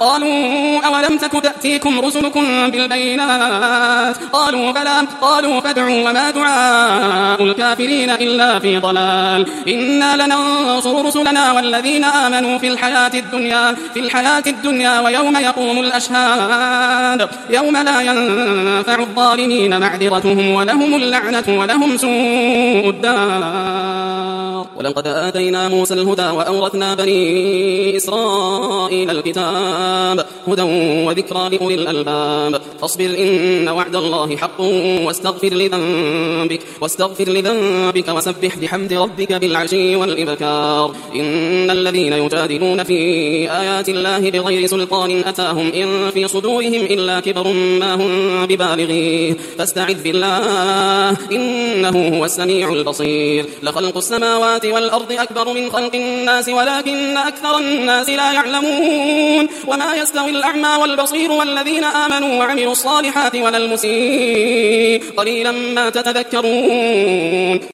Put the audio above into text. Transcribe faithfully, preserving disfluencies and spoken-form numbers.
قالوا أولم تك تأتيكم رسلكم بالبينات قالوا بلى قالوا فادعوا وما دعاء الكافرين إلا في ضلال إنا لننصر رسلنا والذين آمنوا في الحياة الدنيا في الحياة الدنيا ويوم يقوم الأشهاد يوم لا ينفع الظالمين معذرتهم ولهم اللعنة ولهم سوء الدار. ولقد آتينا موسى الهدى وأورثنا بني إسرائيل الكتاب هدى وذكرى لأولي الألباب. فاصبر إن وعد الله حق واستغفر لذنبك واستغفر لذنبك وسبح بحمد ربك بالعشي والإبكار. إن الذين يجادلون في آيات الله بغير سلطان أتاهم إن في صدورهم إلا كبر ما هم ببالغيه فاستعذ بالله إنه هو السميع البصير. لخلق السماوات والأرض أكبر من خلق الناس ولكن أكثر الناس لا يعلمون. وما يستوي الأعمى والبصير والذين آمنوا وعملوا الصالحات ولا المسيء قليلا ما تتذكرون.